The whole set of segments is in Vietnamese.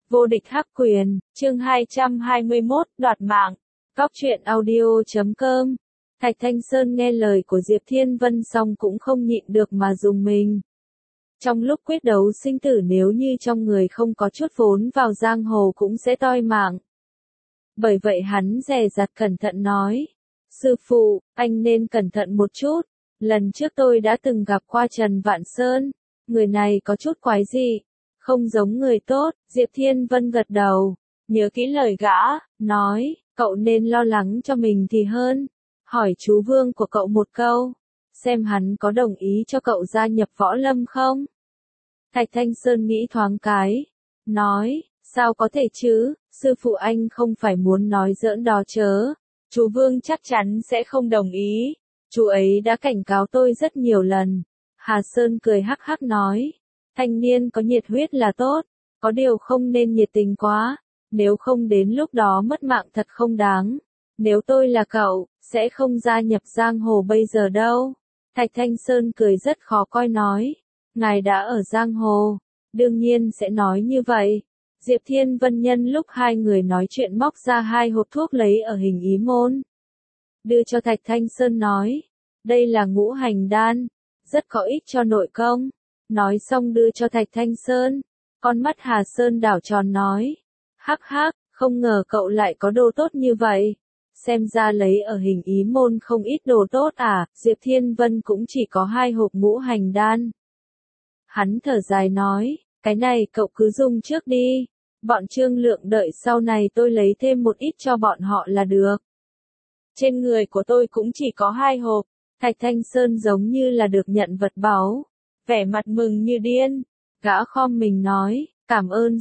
Vô địch hắc quyền, chương 221, đoạt mạng. Góc truyện audio.com. Thạch Thanh Sơn nghe lời của Diệp Thiên Vân xong cũng không nhịn được mà dùng mình. Trong lúc quyết đấu sinh tử nếu như trong người không có chút vốn vào giang hồ cũng sẽ toi mạng. Bởi vậy hắn dè dặt cẩn thận nói. Sư phụ, anh nên cẩn thận một chút. Lần trước tôi đã từng gặp qua Trần Vạn Sơn. Người này có chút quái dị. Không giống người tốt, Diệp Thiên Vân gật đầu. Nhớ kỹ lời gã, nói, cậu nên lo lắng cho mình thì hơn. Hỏi chú Vương của cậu một câu. Xem hắn có đồng ý cho cậu gia nhập võ lâm không? Thạch Thanh Sơn nghĩ thoáng cái. Nói, sao có thể chứ, sư phụ anh không phải muốn nói giỡn đó chớ. Chú Vương chắc chắn sẽ không đồng ý. Chú ấy đã cảnh cáo tôi rất nhiều lần. Hà Sơn cười hắc hắc nói. Thanh niên có nhiệt huyết là tốt. Có điều không nên nhiệt tình quá. Nếu không đến lúc đó mất mạng thật không đáng. Nếu tôi là cậu, sẽ không gia nhập giang hồ bây giờ đâu. Thạch Thanh Sơn cười rất khó coi nói. Ngài đã ở giang hồ. Đương nhiên sẽ nói như vậy. Diệp Thiên Vân nhân lúc hai người nói chuyện móc ra 2 hộp thuốc lấy ở hình ý môn. Đưa cho Thạch Thanh Sơn nói. Đây là ngũ hành đan. Rất có ích cho nội công. Nói xong đưa cho Thạch Thanh Sơn. Con mắt Hà Sơn đảo tròn nói. Hắc hắc, không ngờ cậu lại có đồ tốt như vậy. Xem ra lấy ở hình ý môn không ít đồ tốt à, Diệp Thiên Vân cũng chỉ có 2 hộp ngũ hành đan. Hắn thở dài nói, cái này cậu cứ dùng trước đi. Bọn Trương Lượng đợi sau này tôi lấy thêm một ít cho bọn họ là được. Trên người của tôi cũng chỉ có 2 hộp. Thạch Thanh Sơn giống như là được nhận vật báu. Vẻ mặt mừng như điên. Gã khom mình nói, cảm ơn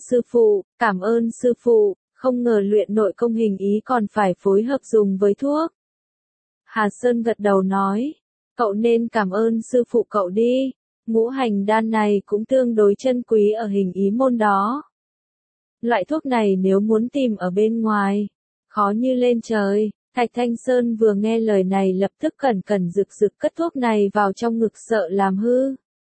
sư phụ, không ngờ luyện nội công hình ý còn phải phối hợp dùng với thuốc. Hà Sơn gật đầu nói, cậu nên cảm ơn sư phụ cậu đi, ngũ hành đan này cũng tương đối chân quý ở hình ý môn đó. Loại thuốc này nếu muốn tìm ở bên ngoài, khó như lên trời. Thạch Thanh Sơn vừa nghe lời này lập tức cẩn cẩn rực rực cất thuốc này vào trong ngực sợ làm hư.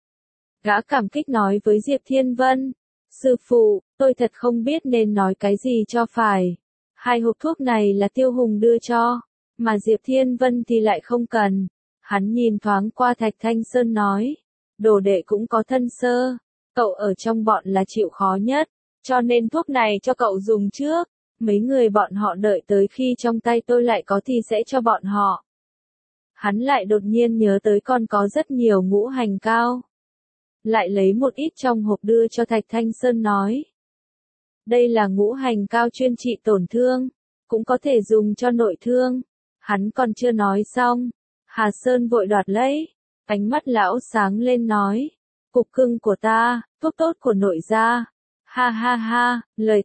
Gã cảm kích nói với Diệp Thiên Vân, sư phụ, tôi thật không biết nên nói cái gì cho phải. 2 hộp thuốc này là Tiêu Hùng đưa cho, mà Diệp Thiên Vân thì lại không cần. Hắn nhìn thoáng qua Thạch Thanh Sơn nói, đồ đệ cũng có thân sơ, cậu ở trong bọn là chịu khó nhất, cho nên thuốc này cho cậu dùng trước. Mấy người bọn họ đợi tới khi trong tay tôi lại có thì sẽ cho bọn họ. Hắn lại đột nhiên nhớ tới còn có rất nhiều ngũ hành cao. Lại lấy một ít trong hộp đưa cho Thạch Thanh Sơn nói. Đây là ngũ hành cao chuyên trị tổn thương, cũng có thể dùng cho nội thương. Hắn còn chưa nói xong. Hà Sơn vội đoạt lấy. Ánh mắt lão sáng lên nói. Cục cưng của ta, thuốc tốt của nội gia. Ha ha ha,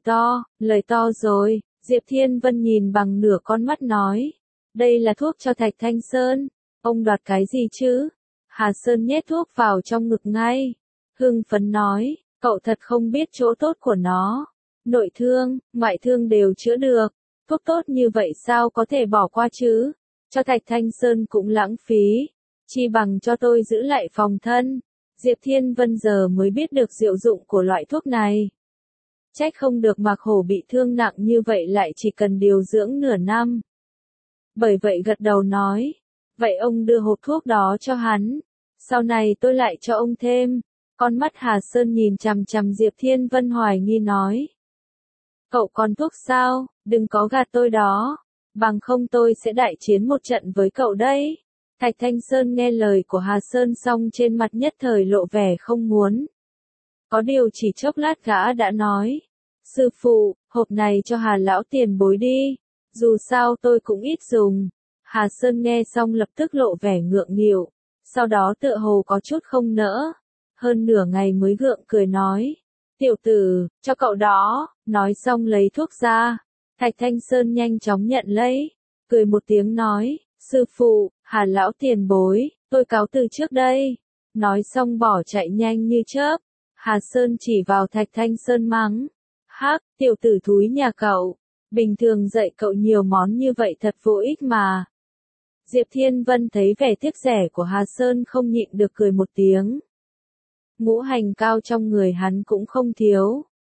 lời to rồi. Diệp Thiên Vân nhìn bằng nửa con mắt nói. Đây là thuốc cho Thạch Thanh Sơn. Ông đoạt cái gì chứ? Hà Sơn nhét thuốc vào trong ngực ngay. Hưng phấn nói, cậu thật không biết chỗ tốt của nó. Nội thương, ngoại thương đều chữa được. Thuốc tốt như vậy sao có thể bỏ qua chứ? Cho Thạch Thanh Sơn cũng lãng phí. Chi bằng cho tôi giữ lại phòng thân. Diệp Thiên Vân giờ mới biết được diệu dụng của loại thuốc này. Trách không được Mạc Hổ bị thương nặng như vậy lại chỉ cần điều dưỡng nửa năm. Bởi vậy gật đầu nói. Vậy ông đưa hộp thuốc đó cho hắn. Sau này tôi lại cho ông thêm. Con mắt Hà Sơn nhìn chằm chằm Diệp Thiên Vân hoài nghi nói. Cậu còn thuốc sao, đừng có gạt tôi đó. Bằng không tôi sẽ đại chiến một trận với cậu đấy. Thạch Thanh Sơn nghe lời của Hà Sơn xong trên mặt nhất thời lộ vẻ không muốn. Có điều chỉ chốc lát gã đã nói. Sư phụ, hộp này cho Hà lão tiền bối đi. Dù sao tôi cũng ít dùng. Hà Sơn nghe xong lập tức lộ vẻ ngượng nghịu. Sau đó tựa hồ có chút không nỡ. Hơn nửa ngày mới gượng cười nói. Tiểu tử, cho cậu đó. Nói xong lấy thuốc ra. Thạch Thanh Sơn nhanh chóng nhận lấy. Cười một tiếng nói. Sư phụ, Hà lão tiền bối, tôi cáo từ trước đây. Nói xong bỏ chạy nhanh như chớp. Hà Sơn chỉ vào Thạch Thanh Sơn mắng. Hắc, tiểu tử thúi nhà cậu. Bình thường dạy cậu nhiều món như vậy thật vô ích mà. Diệp Thiên Vân thấy vẻ tiếc rẻ của Hà Sơn không nhịn được cười một tiếng. Ngũ hành cao trong người hắn cũng không thiếu.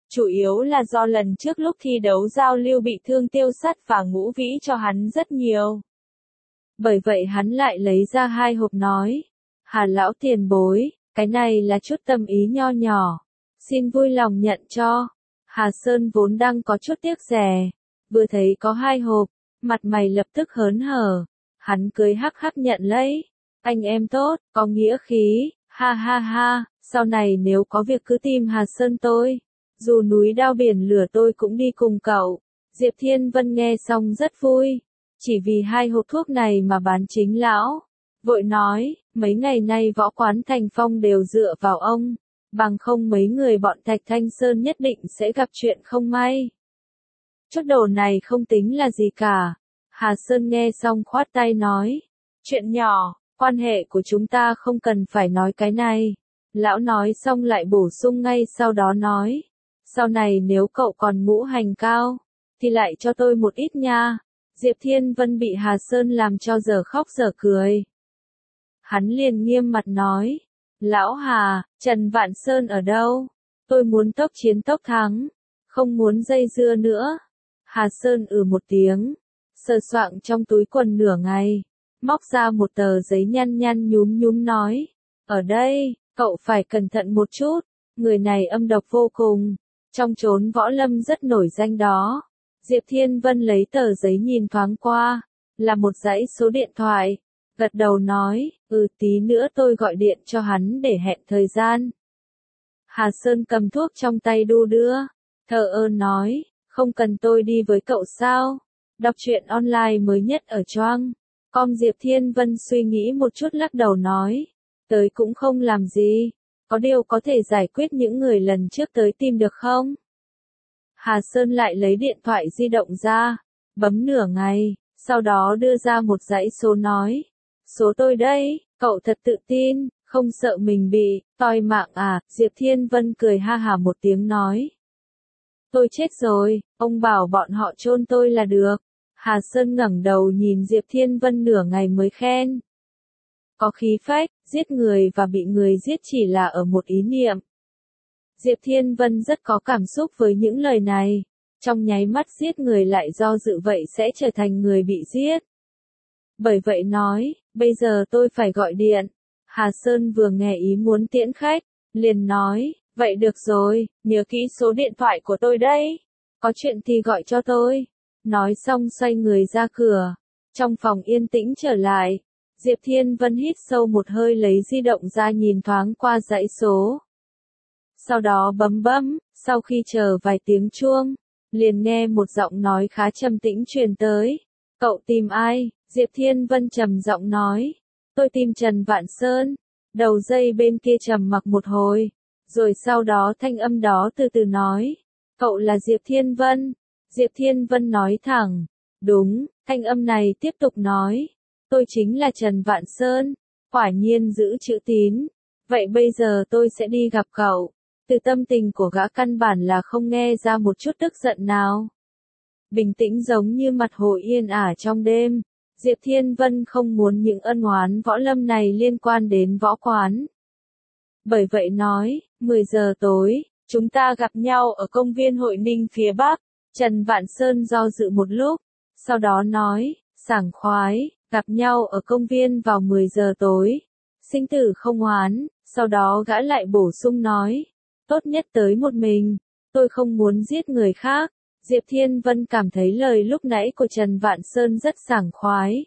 Chủ yếu là do lần trước lúc thi đấu giao lưu bị thương Tiêu Sắt và Ngũ Vĩ cho hắn rất nhiều. Bởi vậy hắn lại lấy ra 2 hộp nói, Hà lão tiền bối, cái này là chút tâm ý nho nhỏ, xin vui lòng nhận cho. Hà Sơn vốn đang có chút tiếc rẻ, vừa thấy có 2 hộp, mặt mày lập tức hớn hở, hắn cười hắc hắc nhận lấy, anh em tốt, có nghĩa khí, ha ha ha, sau này nếu có việc cứ tìm Hà Sơn tôi, dù núi đao biển lửa tôi cũng đi cùng cậu. Diệp Thiên Vân nghe xong rất vui, chỉ vì 2 hộp thuốc này mà bán chính lão. Vội nói, mấy ngày nay võ quán Thành Phong đều dựa vào ông, bằng không mấy người bọn Thạch Thanh Sơn nhất định sẽ gặp chuyện không may. Chút đồ này không tính là gì cả. Hà Sơn nghe xong khoát tay nói, chuyện nhỏ, quan hệ của chúng ta không cần phải nói cái này. Lão nói xong lại bổ sung ngay sau đó nói, sau này nếu cậu còn ngũ hành cao, thì lại cho tôi một ít nha. Diệp Thiên Vân bị Hà Sơn làm cho giờ khóc giờ cười. Hắn liền nghiêm mặt nói, lão Hà, Trần Vạn Sơn ở đâu? Tôi muốn tốc chiến tốc thắng, không muốn dây dưa nữa. Hà Sơn một tiếng, sờ soạng trong túi quần nửa ngày, móc ra một tờ giấy nhăn nhăn nhúm nhúm nói, ở đây, cậu phải cẩn thận một chút, người này âm độc vô cùng, trong chốn võ lâm rất nổi danh đó. Diệp Thiên Vân lấy tờ giấy nhìn thoáng qua, là một dãy số điện thoại, gật đầu nói, tí nữa tôi gọi điện cho hắn để hẹn thời gian. Hà Sơn cầm thuốc trong tay đu đưa, thờ ơ nói, không cần tôi đi với cậu sao? Đọc truyện online mới nhất ở Choang. Diệp Thiên Vân suy nghĩ một chút lắc đầu nói, tới cũng không làm gì, có điều có thể giải quyết những người lần trước tới tìm được không? Hà Sơn lại lấy điện thoại di động ra, bấm nửa ngày, sau đó đưa ra một dãy số nói, số tôi đây, cậu thật tự tin, không sợ mình bị toi mạng à? Diệp Thiên Vân cười ha hả một tiếng nói, tôi chết rồi, ông bảo bọn họ chôn tôi là được. Hà Sơn ngẩng đầu nhìn Diệp Thiên Vân nửa ngày mới khen, có khí phách, giết người và bị người giết chỉ là ở một ý niệm. Diệp Thiên Vân rất có cảm xúc với những lời này, trong nháy mắt giết người lại do dự vậy sẽ trở thành người bị giết. Bởi vậy nói, bây giờ tôi phải gọi điện. Hà Sơn vừa nghe ý muốn tiễn khách, liền nói, vậy được rồi, nhớ kỹ số điện thoại của tôi đấy, có chuyện thì gọi cho tôi. Nói xong xoay người ra cửa, trong phòng yên tĩnh trở lại, Diệp Thiên Vân hít sâu một hơi lấy di động ra nhìn thoáng qua dãy số. Sau đó bấm, sau khi chờ vài tiếng chuông, liền nghe một giọng nói khá trầm tĩnh truyền tới. Cậu tìm ai? Diệp Thiên Vân trầm giọng nói. Tôi tìm Trần Vạn Sơn. Đầu dây bên kia trầm mặc một hồi, rồi sau đó thanh âm đó từ từ nói. Cậu là Diệp Thiên Vân. Diệp Thiên Vân nói thẳng. Đúng, thanh âm này tiếp tục nói. Tôi chính là Trần Vạn Sơn. Quả nhiên giữ chữ tín. Vậy bây giờ tôi sẽ đi gặp cậu. Từ tâm tình của gã căn bản là không nghe ra một chút tức giận nào. Bình tĩnh giống như mặt hồ yên ả trong đêm. Diệp Thiên Vân không muốn những ân oán võ lâm này liên quan đến võ quán. Bởi vậy nói, 10 giờ tối, chúng ta gặp nhau ở công viên Hội Ninh phía Bắc. Trần Vạn Sơn do dự một lúc, sau đó nói, sảng khoái, gặp nhau ở công viên vào 10 giờ tối. Sinh tử không oán, sau đó gã lại bổ sung nói, tốt nhất tới một mình, tôi không muốn giết người khác. Diệp Thiên Vân cảm thấy lời lúc nãy của Trần Vạn Sơn rất sảng khoái,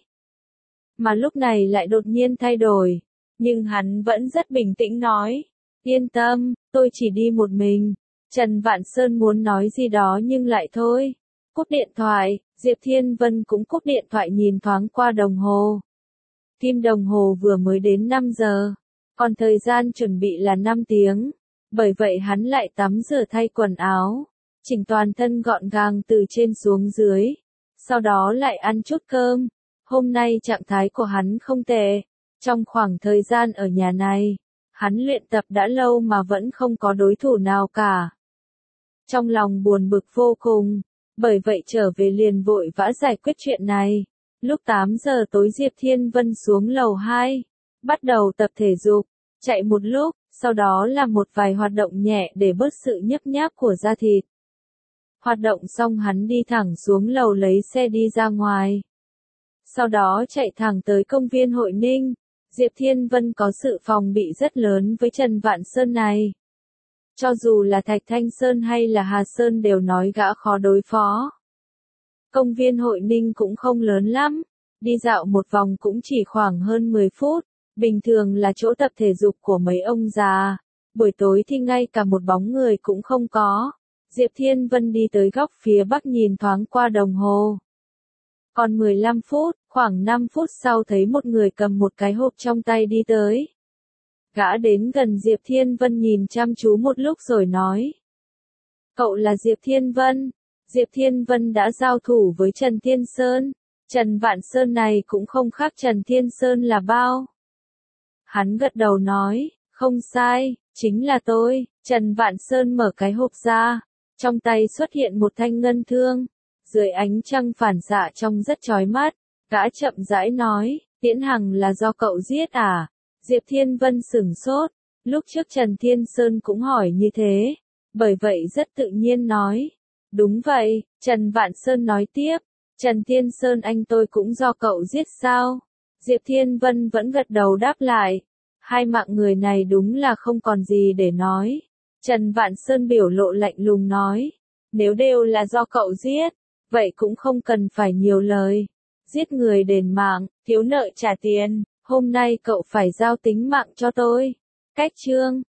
mà lúc này lại đột nhiên thay đổi, nhưng hắn vẫn rất bình tĩnh nói, yên tâm, tôi chỉ đi một mình. Trần Vạn Sơn muốn nói gì đó nhưng lại thôi. Cúp điện thoại, Diệp Thiên Vân cũng cúp điện thoại nhìn thoáng qua đồng hồ. Kim đồng hồ vừa mới đến 5 giờ, còn thời gian chuẩn bị là 5 tiếng. Bởi vậy hắn lại tắm rửa thay quần áo, chỉnh toàn thân gọn gàng từ trên xuống dưới, sau đó lại ăn chút cơm. Hôm nay trạng thái của hắn không tệ. Trong khoảng thời gian ở nhà này, hắn luyện tập đã lâu mà vẫn không có đối thủ nào cả. Trong lòng buồn bực vô cùng, bởi vậy trở về liền vội vã giải quyết chuyện này. Lúc 8 giờ tối Diệp Thiên Vân xuống lầu 2, bắt đầu tập thể dục. Chạy một lúc, sau đó làm một vài hoạt động nhẹ để bớt sự nhấp nháp của da thịt. Hoạt động xong hắn đi thẳng xuống lầu lấy xe đi ra ngoài. Sau đó chạy thẳng tới công viên Hội Ninh. Diệp Thiên Vân có sự phòng bị rất lớn với Trần Vạn Sơn này. Cho dù là Thạch Thanh Sơn hay là Hà Sơn đều nói gã khó đối phó. Công viên Hội Ninh cũng không lớn lắm, đi dạo một vòng cũng chỉ khoảng hơn 10 phút, bình thường là chỗ tập thể dục của mấy ông già, buổi tối thì ngay cả một bóng người cũng không có. Diệp Thiên Vân đi tới góc phía bắc nhìn thoáng qua đồng hồ. Còn 15 phút, khoảng 5 phút sau thấy một người cầm một cái hộp trong tay đi tới. Gã đến gần Diệp Thiên Vân nhìn chăm chú một lúc rồi nói. Cậu là Diệp Thiên Vân. Diệp Thiên Vân đã giao thủ với Trần Thiên Sơn. Trần Vạn Sơn này cũng không khác Trần Thiên Sơn là bao. Hắn gật đầu nói, không sai, chính là tôi. Trần Vạn Sơn mở cái hộp ra. Trong tay xuất hiện một thanh ngân thương. Dưới ánh trăng phản xạ trông rất chói mắt. Gã chậm rãi nói, Tiễn Hằng là do cậu giết à? Diệp Thiên Vân sửng sốt. Lúc trước Trần Thiên Sơn cũng hỏi như thế. Bởi vậy rất tự nhiên nói. Đúng vậy, Trần Vạn Sơn nói tiếp. Trần Thiên Sơn anh tôi cũng do cậu giết sao? Diệp Thiên Vân vẫn gật đầu đáp lại. Hai mạng người này đúng là không còn gì để nói. Trần Vạn Sơn biểu lộ lạnh lùng nói. Nếu đều là do cậu giết, vậy cũng không cần phải nhiều lời. Giết người đền mạng, thiếu nợ trả tiền, hôm nay cậu phải giao tính mạng cho tôi. Cách chương